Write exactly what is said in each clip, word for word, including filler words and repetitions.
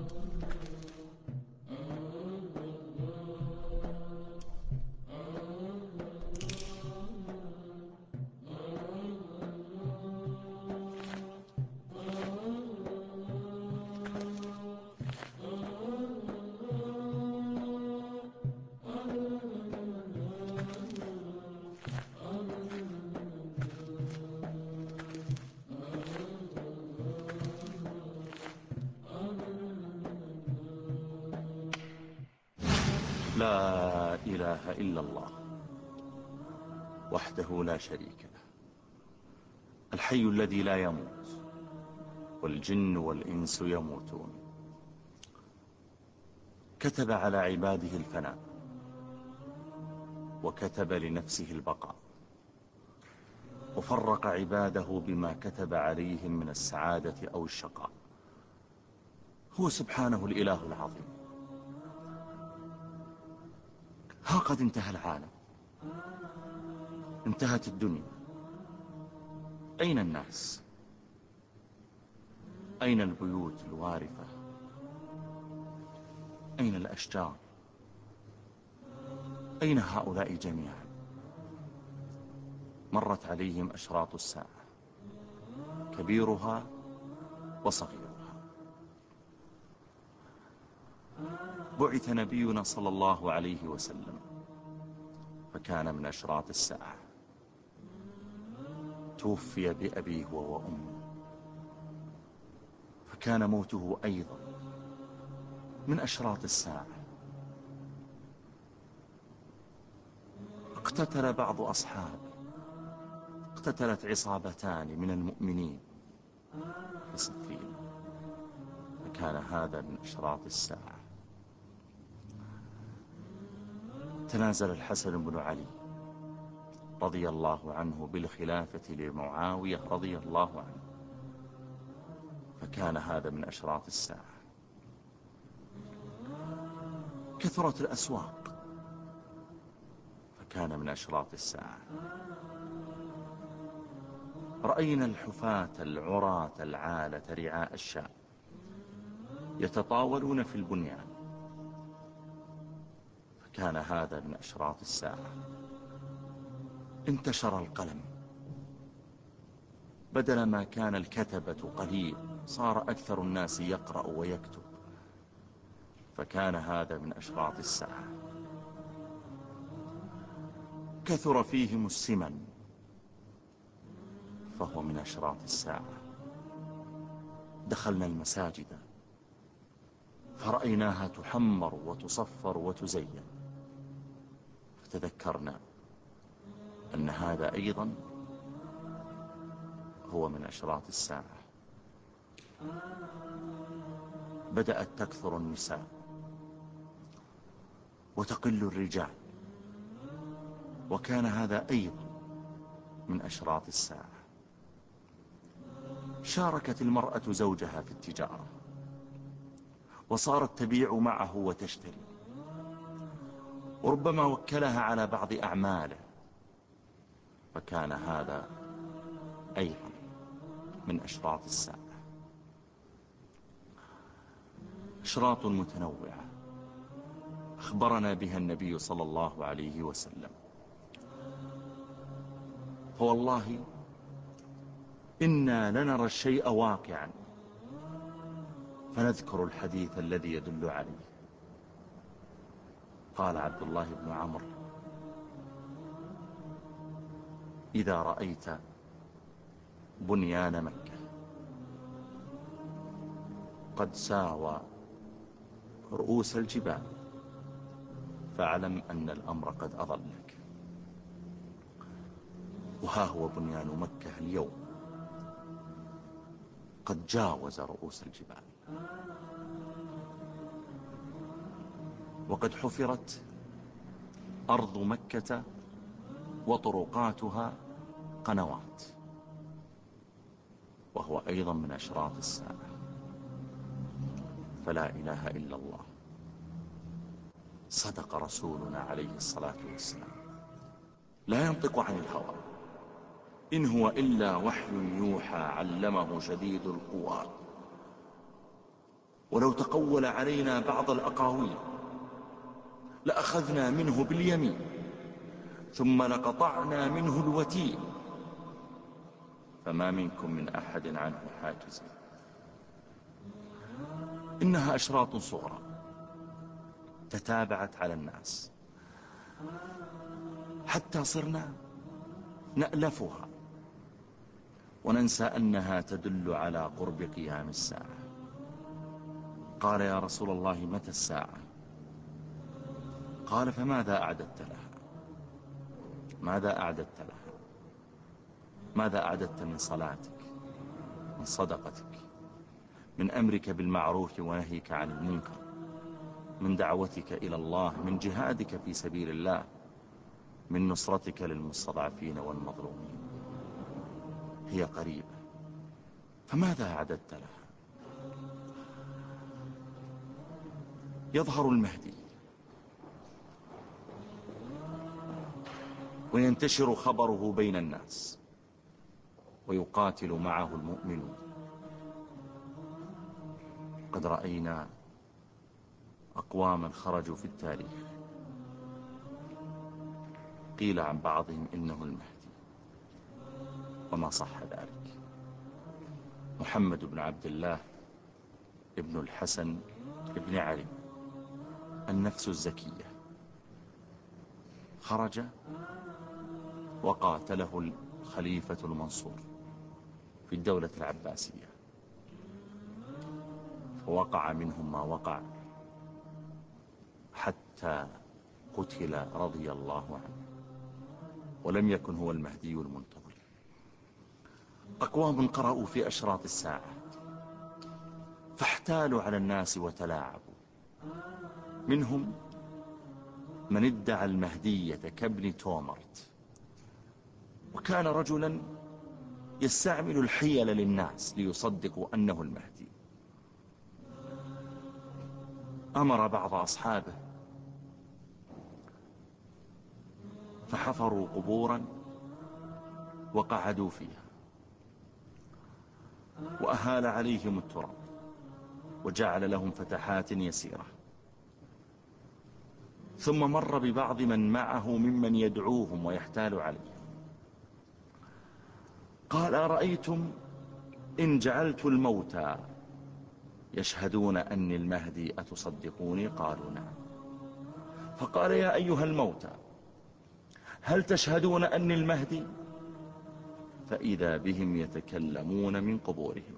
لا إله إلا الله وحده لا شريك له، الحي الذي لا يموت، والجن والإنس يموتون. كتب على عباده الفناء، وكتب لنفسه البقاء، وفرق عباده بما كتب عليهم من السعادة أو الشقاء. هو سبحانه الإله العظيم. ها قد انتهى العالم، انتهت الدنيا. أين الناس؟ أين البيوت الوارفة؟ أين الأشجار؟ أين هؤلاء جميعا؟ مرت عليهم أشراط الساعة، كبيرها وصغيرها. بعث نبينا صلى الله عليه وسلم، فكان من أشراط الساعة. توفي بأبيه وأمه، فكان موته أيضا من أشراط الساعة. اقتتل بعض أصحابه، اقتتلت عصابتان من المؤمنين في صفين، فكان هذا من أشراط الساعة. تنازل الحسن بن علي رضي الله عنه بالخلافة لمعاوية رضي الله عنه، فكان هذا من أشراط الساعة. كثرت الأسواق، فكان من أشراط الساعة. رأينا الحفاة العراة العالة رعاء الشاء يتطاولون في البنيان، فكان هذا من أشراط الساعة. انتشر القلم، بدل ما كان الكتبة قليل صار أكثر الناس يقرأ ويكتب، فكان هذا من أشراط الساعة. كثر فيهم السمن، فهو من أشراط الساعة. دخلنا المساجد فرأيناها تحمر وتصفر وتزين، فتذكرنا أن هذا أيضا هو من أشراط الساعة. بدأت تكثر النساء وتقل الرجال، وكان هذا أيضا من أشراط الساعة. شاركت المرأة زوجها في التجارة، وصارت تبيع معه وتشتري، وربما وكلها على بعض أعماله، فكان هذا أيضا من أشراط الساعة. أشراط متنوعة أخبرنا بها النبي صلى الله عليه وسلم. فوالله إنا لنرى الشيء واقعا فنذكر الحديث الذي يدل عليه. قال عبد الله بن عمرو: إذا رأيت بنيان مكة قد ساوى رؤوس الجبال فاعلم أن الأمر قد أضلك. وها هو بنيان مكة اليوم قد جاوز رؤوس الجبال، وقد حفرت أرض مكة وطرقاتها قنوات، وهو أيضا من أشراط الساعة. فلا إله إلا الله. صدق رسولنا عليه الصلاة والسلام، لا ينطق عن الهوى إن هو إلا وحي يوحى علمه شديد القوى ولو تقول علينا بعض الأقاويل لأخذنا منه باليمين ثم لقطعنا منه الوتين فما منكم من أحد عنه حاجزين. إنها أشراط صغرى تتابعت على الناس حتى صرنا نألفها وننسى أنها تدل على قرب قيام الساعة. قال يا رسول الله متى الساعة؟ قال فماذا أعددت لها؟ ماذا أعددت لها؟ ماذا أعددت من صلاتك، من صدقتك، من أمرك بالمعروف ونهيك عن المنكر، من دعوتك إلى الله، من جهادك في سبيل الله، من نصرتك للمستضعفين والمظلومين؟ هي قريبة، فماذا أعددت لها؟ يظهر المهدي وينتشر خبره بين الناس ويقاتل معه المؤمنون. قد رأينا أقواما خرجوا في التاريخ قيل عن بعضهم إنه المهدي وما صح ذلك. محمد بن عبد الله ابن الحسن ابن علي النفس الزكية خرج وقاتله الخليفة المنصور في الدولة العباسية فوقع منهم ما وقع حتى قتل رضي الله عنه ولم يكن هو المهدي المنتظر. أقوام قرأوا في أشراط الساعة فاحتالوا على الناس وتلاعبوا. منهم من ادعى المهدية كابن تومرت، وكان رجلا يستعمل الحيل للناس ليصدقوا أنه المهدي. أمر بعض أصحابه فحفروا قبورا وقعدوا فيها وأهال عليهم التراب وجعل لهم فتحات يسيرة، ثم مر ببعض من معه ممن يدعوهم ويحتال عليهم قال أرأيتم إن جعلت الموتى يشهدون أني المهدي أتصدقوني؟ قالوا نعم. فقال يا أيها الموتى هل تشهدون أني المهدي؟ فإذا بهم يتكلمون من قبورهم،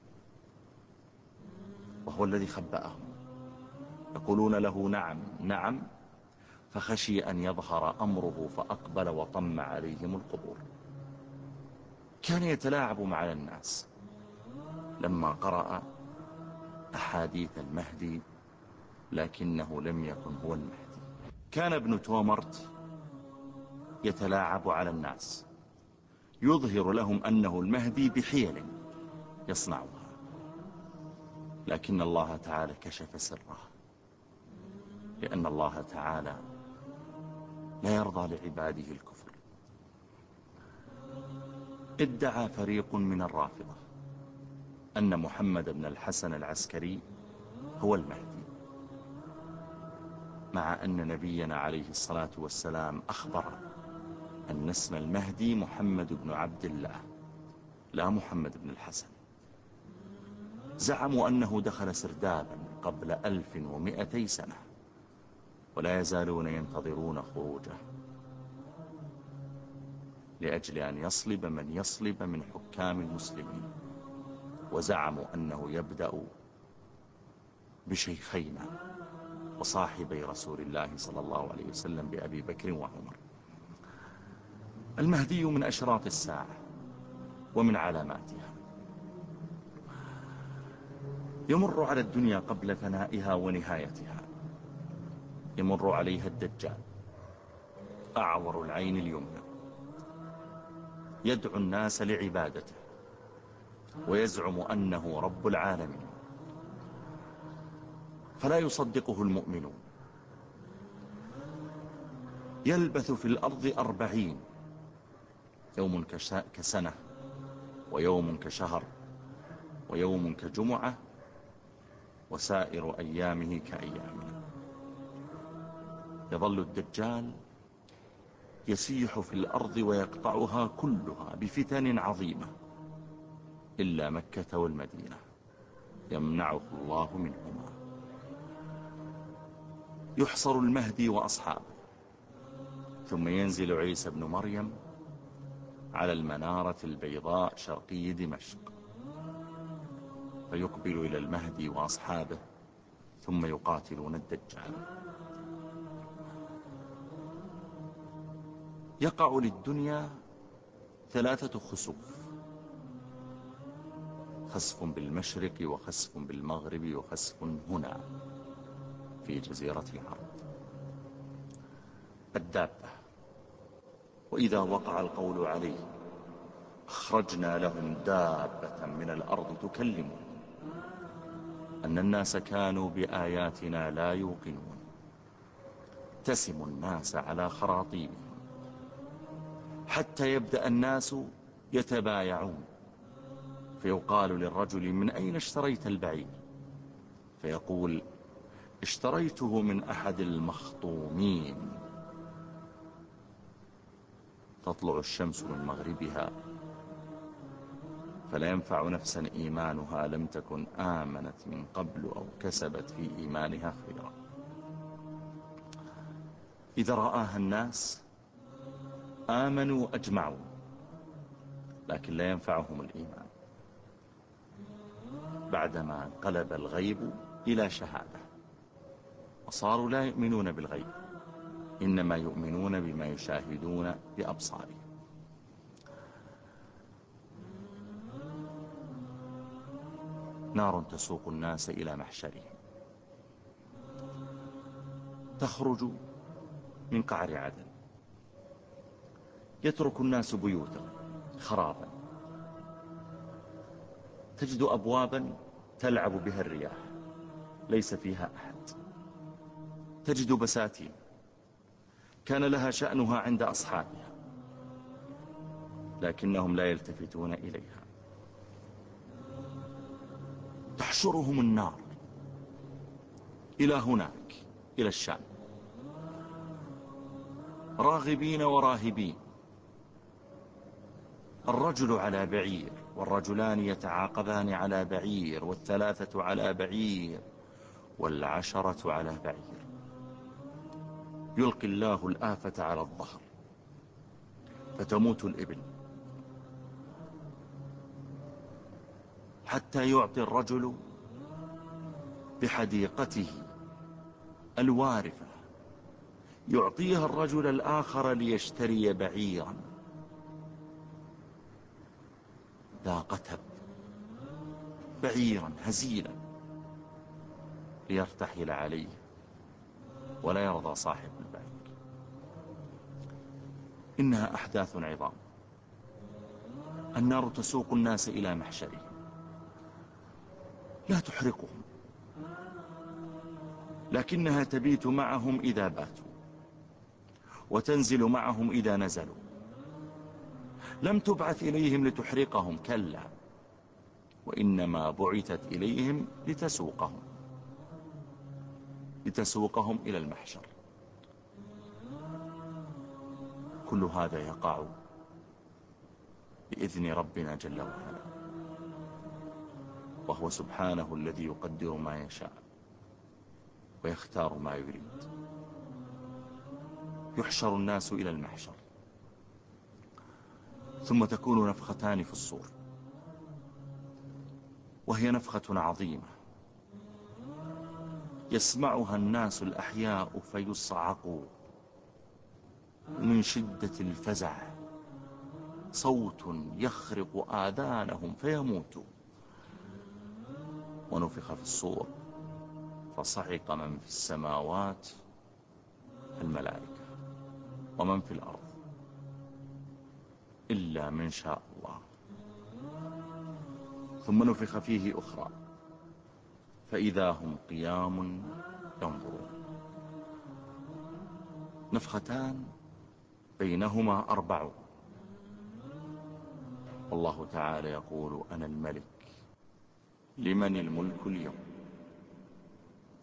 وهو الذي خبأهم، يقولون له نعم نعم، فخشي أن يظهر أمره فأقبل وطم عليهم القبور. كان يتلاعب مع الناس. لما قرأ أحاديث المهدي لكنه لم يكن هو المهدي. كان ابن تومرت يتلاعب على الناس يظهر لهم أنه المهدي بحيل يصنعها، لكن الله تعالى كشف سره، لأن الله تعالى لا يرضى لعباده الكفر. ادعى فريق من الرافضة أن محمد بن الحسن العسكري هو المهدي، مع أن نبينا عليه الصلاة والسلام أخبر أن اسم المهدي محمد بن عبد الله لا محمد بن الحسن. زعموا أنه دخل سردابا قبل ألف ومئتي سنة ولا يزالون ينتظرون خروجه لأجل أن يصلب من يصلب من حكام المسلمين. وزعموا أنه يبدأ بشيخينا وصاحبي رسول الله صلى الله عليه وسلم بأبي بكر وعمر. المهدي من أشراط الساعة ومن علاماتها. يمر على الدنيا قبل فنائها ونهايتها، يمر عليها الدجال أعور العين اليمنى يدعو الناس لعبادته ويزعم أنه رب العالمين، فلا يصدقه المؤمنون. يلبث في الأرض أربعين، يوم كسنة ويوم كشهر ويوم كجمعة وسائر أيامه كأيامنا. يظل الدجال يسيح في الأرض ويقطعها كلها بفتن عظيمة إلا مكة والمدينة يمنعه الله منهما. يحصر المهدي وأصحابه، ثم ينزل عيسى بن مريم على المنارة البيضاء شرقي دمشق، فيقبل إلى المهدي وأصحابه ثم يقاتلون الدجال. يقع للدنيا ثلاثة خسوف: خسف بالمشرق، وخسف بالمغرب، وخسف هنا في جزيرة العرب. الدابة: وإذا وقع القول عليه أخرجنا لهم دابة من الأرض تكلمهم أن الناس كانوا بآياتنا لا يوقنون، تسم الناس على خراطيمهم حتى يبدأ الناس يتبايعون، فيقال للرجل: من أين اشتريت البعير؟ فيقول: اشتريته من أحد المخطومين. تطلع الشمس من مغربها فلا ينفع نفسا إيمانها لم تكن آمنت من قبل أو كسبت في إيمانها خيرا. إذا رآها الناس آمنوا أجمعوا، لكن لا ينفعهم الإيمان بعدما انقلب الغيب إلى شهادة، وصاروا لا يؤمنون بالغيب، إنما يؤمنون بما يشاهدون بأبصارهم. نار تسوق الناس إلى محشرهم، تخرج من قعر عدن. يترك الناس بيوتهم خرابا، تجد أبوابا تلعب بها الرياح ليس فيها أحد. تجد بساتين كان لها شأنها عند أصحابها لكنهم لا يلتفتون إليها. تحشرهم النار إلى هناك، إلى الشام، راغبين وراهبين. الرجل على بعير، والرجلان يتعاقبان على بعير، والثلاثة على بعير، والعشرة على بعير. يلقي الله الآفة على الظهر فتموت الإبل، حتى يعطي الرجل بحديقته الوارفة، يعطيها الرجل الآخر ليشتري بعيرا ذا قتب، بعيرا هزيلا ليرتحل عليه، ولا يرضى صاحب البعير. إنها أحداث عظام. النار تسوق الناس إلى محشرهم، لا تحرقهم، لكنها تبيت معهم إذا باتوا، وتنزل معهم إذا نزلوا. لم تبعث إليهم لتحرقهم، كلا، وإنما بعثت إليهم لتسوقهم لتسوقهم إلى المحشر. كل هذا يقع بإذن ربنا جل وعلا، وهو سبحانه الذي يقدر ما يشاء ويختار ما يريد. يحشر الناس إلى المحشر، ثم تكون نفختان في الصور، وهي نفخة عظيمة يسمعها الناس الأحياء فيصعقوا من شدة الفزع، صوت يخرق آذانهم فيموتوا. ونفخ في الصور فصعق من في السماوات الملائكة ومن في الأرض إلا من شاء الله. ثم نفخ فيه أخرى فإذا هم قيام ينظرون. نفختان بينهما أربعون. والله تعالى يقول: أنا الملك لمن الملك اليوم.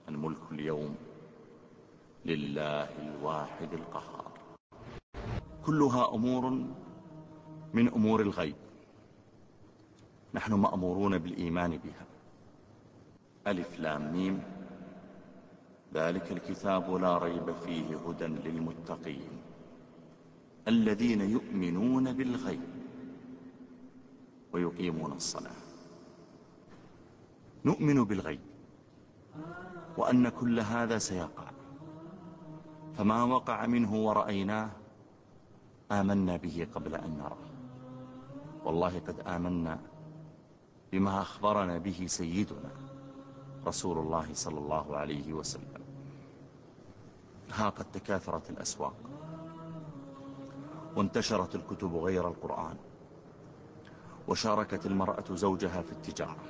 الملك اليوم لله الواحد القهار. كلها أمور من أمور الغيب، نحن مأمورون بالإيمان بها. ألف لام ميم، ذلك الكتاب لا ريب فيه هدى للمتقين الذين يؤمنون بالغيب ويقيمون الصلاة. نؤمن بالغيب وأن كل هذا سيقع، فما وقع منه ورأيناه آمنا به قبل أن نراه. والله قد آمنا بما أخبرنا به سيدنا رسول الله صلى الله عليه وسلم. ها قد تكاثرت الأسواق وانتشرت الكتب غير القرآن، وشاركت المرأة زوجها في التجارة،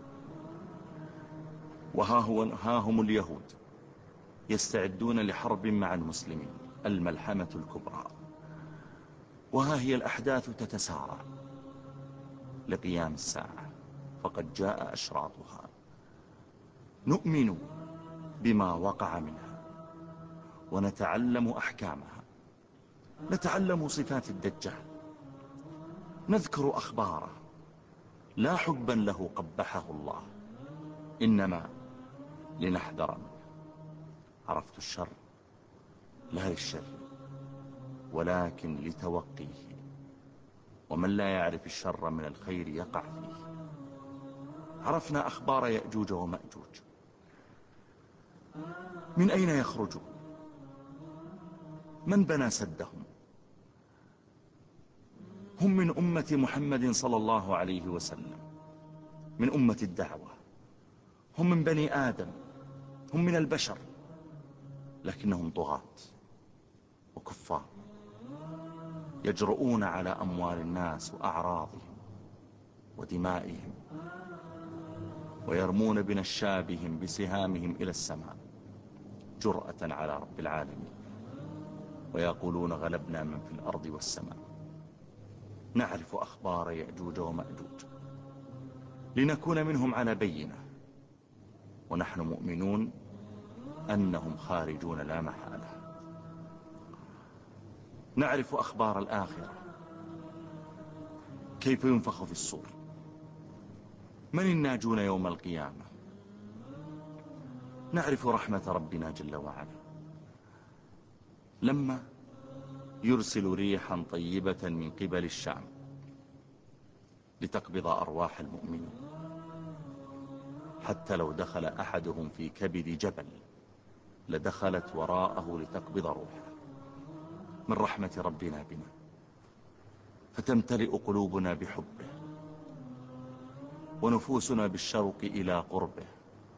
وها هو ها هم اليهود يستعدون لحرب مع المسلمين، الملحمة الكبرى. وها هي الأحداث تتسارع لقيام الساعة، فقد جاء أشراطها. نؤمن بما وقع منها ونتعلم أحكامها، نتعلم صفات الدجال، نذكر أخباره لا حبا له قبحه الله، إنما لنحذر منه. عرفت الشر لا للشر ولكن لتوقيه، ومن لا يعرف الشر من الخير يقع فيه. عرفنا أخبار يأجوج ومأجوج، من أين يخرجون، من بنى سدهم. هم من أمة محمد صلى الله عليه وسلم، من أمة الدعوة، هم من بني آدم، هم من البشر، لكنهم طغاة وكفار يجرؤون على أموال الناس وأعراضهم ودمائهم، ويرمون بنشابهم بسهامهم إلى السماء جرأة على رب العالمين، ويقولون غلبنا من في الأرض والسماء. نعرف أخبار يأجوج ومأجوج لنكون منهم على بينة، ونحن مؤمنون أنهم خارجون لا محالة. نعرف أخبار الآخرة، كيف ينفخ في الصور، من الناجون يوم القيامة. نعرف رحمة ربنا جل وعلا لما يرسل ريحا طيبة من قبل الشام لتقبض أرواح المؤمنين، حتى لو دخل أحدهم في كبد جبل لدخلت وراءه لتقبض روحه، من رحمة ربنا بنا. فتمتلئ قلوبنا بحبه ونفوسنا بالشوق إلى قربه.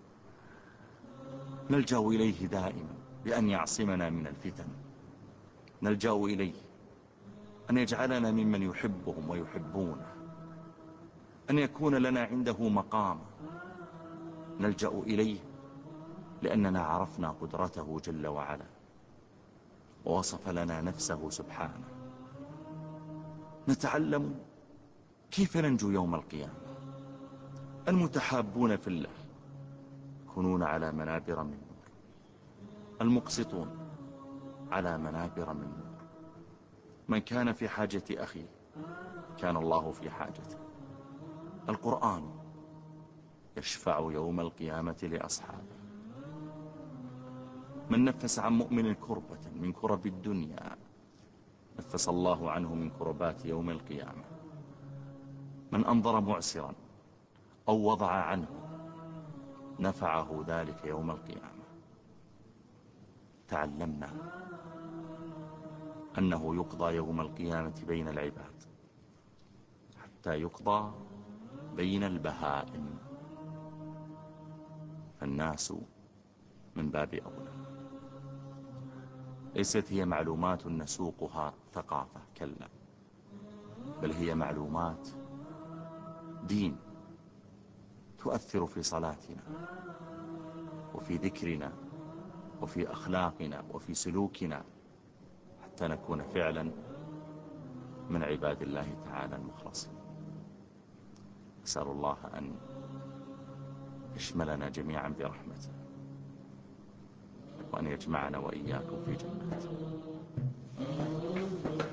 نلجأ إليه دائما بأن يعصمنا من الفتن، نلجأ إليه أن يجعلنا ممن يحبهم ويحبونه، أن يكون لنا عنده مقام. نلجأ إليه لأننا عرفنا قدرته جل وعلا، ووصف لنا نفسه سبحانه. نتعلم كيف ننجو يوم القيامة. المتحابون في الله يكونون على منابر من نور، المقسطون على منابر من نور. من كان في حاجة أخيه كان الله في حاجته. القرآن يشفع يوم القيامة لأصحابه. من نفس عن مؤمن كربة من كرب الدنيا نفس الله عنه من كربات يوم القيامة. من أنظر معسرا أو وضع عنه نفعه ذلك يوم القيامة. تعلمنا أنه يقضى يوم القيامة بين العباد حتى يقضى بين البهائم، فالناس من باب أولى. ليست هي معلومات نسوقها ثقافة، كلا، بل هي معلومات دين تؤثر في صلاتنا وفي ذكرنا وفي أخلاقنا وفي سلوكنا، حتى نكون فعلا من عباد الله تعالى المخلصين. أسأل الله أن يشملنا جميعا برحمته وأن يجمعنا وإياكم في جنته.